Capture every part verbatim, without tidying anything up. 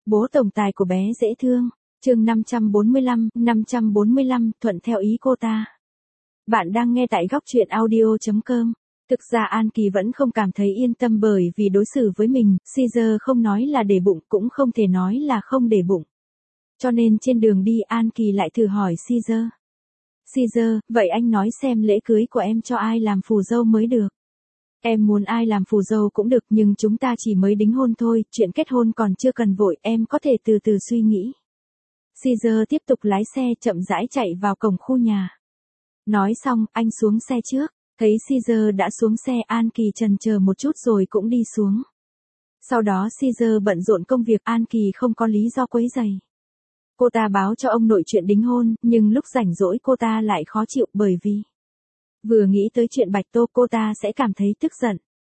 Bố tổng tài của bé dễ thương. Chương năm trăm bốn mươi lăm, năm trăm bốn mươi lăm, thuận theo ý cô ta. Bạn đang nghe tại góc truyện audio chấm com. Thực ra An Kỳ vẫn không cảm thấy yên tâm bởi vì đối xử với mình, Caesar không nói là để bụng cũng không thể nói là không để bụng. Cho nên trên đường đi An Kỳ lại thử hỏi Caesar. Caesar, vậy anh nói xem lễ cưới của em cho ai làm phù dâu mới được? Em muốn ai làm phù dâu cũng được nhưng chúng ta chỉ mới đính hôn thôi, chuyện kết hôn còn chưa cần vội, em có thể từ từ suy nghĩ. Caesar tiếp tục lái xe chậm rãi chạy vào cổng khu nhà. Nói xong, anh xuống xe trước, thấy Caesar đã xuống xe An Kỳ chần chờ một chút rồi cũng đi xuống. Sau đó Caesar bận rộn công việc An Kỳ không có lý do quấy rầy. Cô ta báo cho ông nội chuyện đính hôn, nhưng lúc rảnh rỗi cô ta lại khó chịu bởi vì vừa nghĩ tới chuyện Bạch Tô cô ta sẽ cảm thấy tức giận.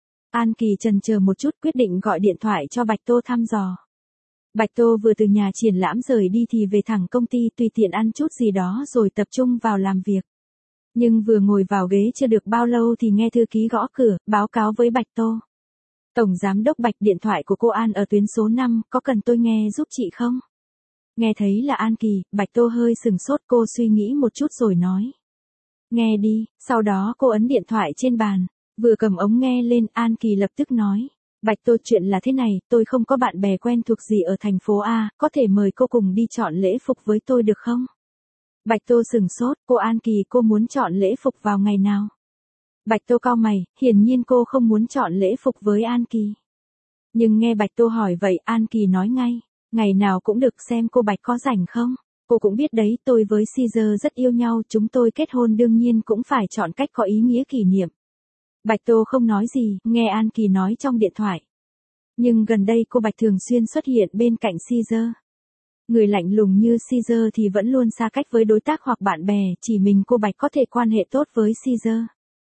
An Kỳ chần chờ một chút quyết định gọi điện thoại cho Bạch Tô thăm dò. Bạch Tô vừa từ nhà triển lãm rời đi thì về thẳng công ty tùy tiện ăn chút gì đó rồi tập trung vào làm việc. Nhưng vừa ngồi vào ghế chưa được bao lâu thì nghe thư ký gõ cửa, báo cáo với Bạch Tô. Tổng giám đốc Bạch, điện thoại của cô An ở tuyến số năm, có cần tôi nghe giúp chị không? Nghe thấy là An Kỳ, Bạch Tô hơi sừng sốt, cô suy nghĩ một chút rồi nói. Nghe đi, sau đó cô ấn điện thoại trên bàn, vừa cầm ống nghe lên An Kỳ lập tức nói. Bạch Tô, chuyện là thế này, tôi không có bạn bè quen thuộc gì ở thành phố A, có thể mời cô cùng đi chọn lễ phục với tôi được không? Bạch Tô sừng sốt, cô An Kỳ, cô muốn chọn lễ phục vào ngày nào? Bạch Tô cau mày, hiển nhiên cô không muốn chọn lễ phục với An Kỳ. Nhưng nghe Bạch Tô hỏi vậy An Kỳ nói ngay, ngày nào cũng được, xem cô Bạch có rảnh không? Cô cũng biết đấy, tôi với Caesar rất yêu nhau, chúng tôi kết hôn đương nhiên cũng phải chọn cách có ý nghĩa kỷ niệm. Bạch Tô không nói gì, nghe An Kỳ nói trong điện thoại. Nhưng gần đây cô Bạch thường xuyên xuất hiện bên cạnh Caesar. Người lạnh lùng như Caesar thì vẫn luôn xa cách với đối tác hoặc bạn bè, chỉ mình cô Bạch có thể quan hệ tốt với Caesar.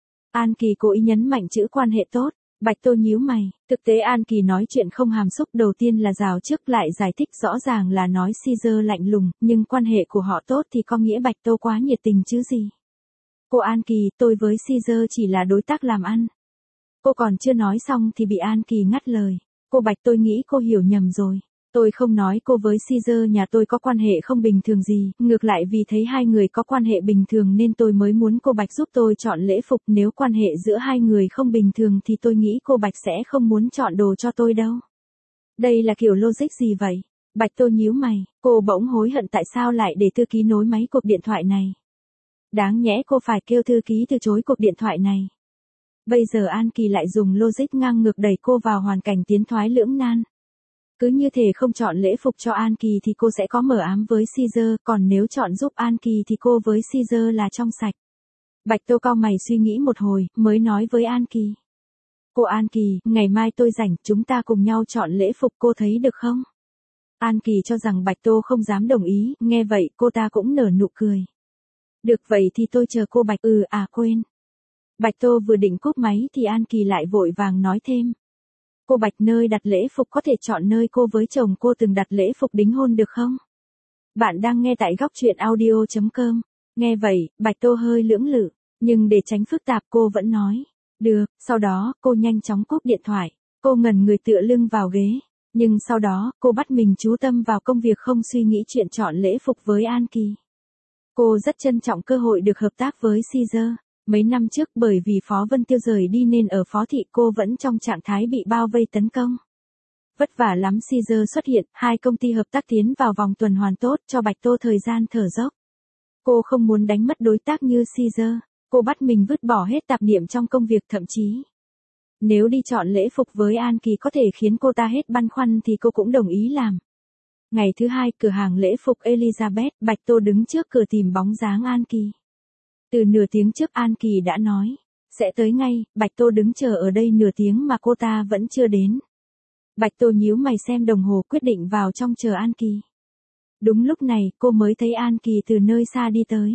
An Kỳ cố ý nhấn mạnh chữ quan hệ tốt. Bạch Tô nhíu mày, thực tế An Kỳ nói chuyện không hàm xúc, đầu tiên là rào trước lại giải thích rõ ràng là nói Caesar lạnh lùng, nhưng quan hệ của họ tốt thì có nghĩa Bạch Tô quá nhiệt tình chứ gì. Cô An Kỳ, tôi với Caesar chỉ là đối tác làm ăn. Cô còn chưa nói xong thì bị An Kỳ ngắt lời. Cô Bạch, tôi nghĩ cô hiểu nhầm rồi. Tôi không nói cô với Caesar nhà tôi có quan hệ không bình thường gì, ngược lại vì thấy hai người có quan hệ bình thường nên tôi mới muốn cô Bạch giúp tôi chọn lễ phục, nếu quan hệ giữa hai người không bình thường thì tôi nghĩ cô Bạch sẽ không muốn chọn đồ cho tôi đâu. Đây là kiểu logic gì vậy? Bạch Tô nhíu mày, cô bỗng hối hận tại sao lại để thư ký nối máy cuộc điện thoại này. Đáng nhẽ cô phải kêu thư ký từ chối cuộc điện thoại này. Bây giờ An Kỳ lại dùng logic ngang ngược đẩy cô vào hoàn cảnh tiến thoái lưỡng nan. Cứ như thể không chọn lễ phục cho An Kỳ thì cô sẽ có mờ ám với Caesar, còn nếu chọn giúp An Kỳ thì cô với Caesar là trong sạch. Bạch Tô cau mày suy nghĩ một hồi, mới nói với An Kỳ. Cô An Kỳ, ngày mai tôi rảnh, chúng ta cùng nhau chọn lễ phục, cô thấy được không? An Kỳ cho rằng Bạch Tô không dám đồng ý, nghe vậy cô ta cũng nở nụ cười. Được vậy thì tôi chờ cô Bạch, ừ à quên. Bạch Tô vừa định cúp máy thì An Kỳ lại vội vàng nói thêm. Cô Bạch, nơi đặt lễ phục có thể chọn nơi cô với chồng cô từng đặt lễ phục đính hôn được không? Bạn đang nghe tại góc truyện audio chấm com. Nghe vậy, Bạch Tô hơi lưỡng lự, nhưng để tránh phức tạp cô vẫn nói. Được, sau đó cô nhanh chóng cúp điện thoại. Cô ngẩn người tựa lưng vào ghế. Nhưng sau đó, cô bắt mình chú tâm vào công việc không suy nghĩ chuyện chọn lễ phục với An Kỳ. Cô rất trân trọng cơ hội được hợp tác với Caesar. Mấy năm trước bởi vì Phó Vân Tiêu rời đi nên ở Phó Thị cô vẫn trong trạng thái bị bao vây tấn công. Vất vả lắm Caesar xuất hiện, hai công ty hợp tác tiến vào vòng tuần hoàn tốt cho Bạch Tô thời gian thở dốc. Cô không muốn đánh mất đối tác như Caesar, cô bắt mình vứt bỏ hết tạp niệm trong công việc thậm chí. Nếu đi chọn lễ phục với An Kỳ có thể khiến cô ta hết băn khoăn thì cô cũng đồng ý làm. Ngày thứ hai, cửa hàng lễ phục Elizabeth, Bạch Tô đứng trước cửa tìm bóng dáng An Kỳ. Từ nửa tiếng trước An Kỳ đã nói, sẽ tới ngay, Bạch Tô đứng chờ ở đây nửa tiếng mà cô ta vẫn chưa đến. Bạch Tô nhíu mày xem đồng hồ quyết định vào trong chờ An Kỳ. Đúng lúc này, cô mới thấy An Kỳ từ nơi xa đi tới.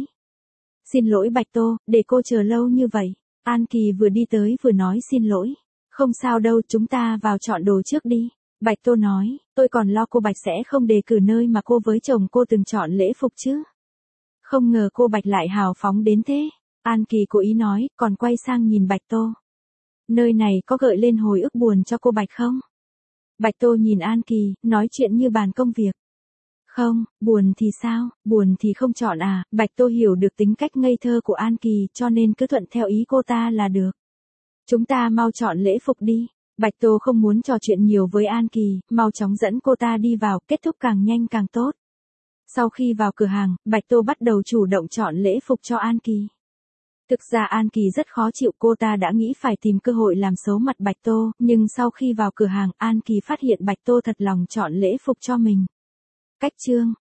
Xin lỗi Bạch Tô, để cô chờ lâu như vậy. An Kỳ vừa đi tới vừa nói xin lỗi. Không sao đâu, chúng ta vào chọn đồ trước đi. Bạch Tô nói, tôi còn lo cô Bạch sẽ không đề cử nơi mà cô với chồng cô từng chọn lễ phục chứ. Không ngờ cô Bạch lại hào phóng đến thế. An Kỳ cố ý nói, còn quay sang nhìn Bạch Tô. Nơi này có gợi lên hồi ức buồn cho cô Bạch không? Bạch Tô nhìn An Kỳ, nói chuyện như bàn công việc. Không, buồn thì sao, buồn thì không chọn à, Bạch Tô hiểu được tính cách ngây thơ của An Kỳ cho nên cứ thuận theo ý cô ta là được. Chúng ta mau chọn lễ phục đi. Bạch Tô không muốn trò chuyện nhiều với An Kỳ, mau chóng dẫn cô ta đi vào, kết thúc càng nhanh càng tốt. Sau khi vào cửa hàng, Bạch Tô bắt đầu chủ động chọn lễ phục cho An Kỳ. Thực ra An Kỳ rất khó chịu, cô ta đã nghĩ phải tìm cơ hội làm xấu mặt Bạch Tô, nhưng sau khi vào cửa hàng, An Kỳ phát hiện Bạch Tô thật lòng chọn lễ phục cho mình. Cách chương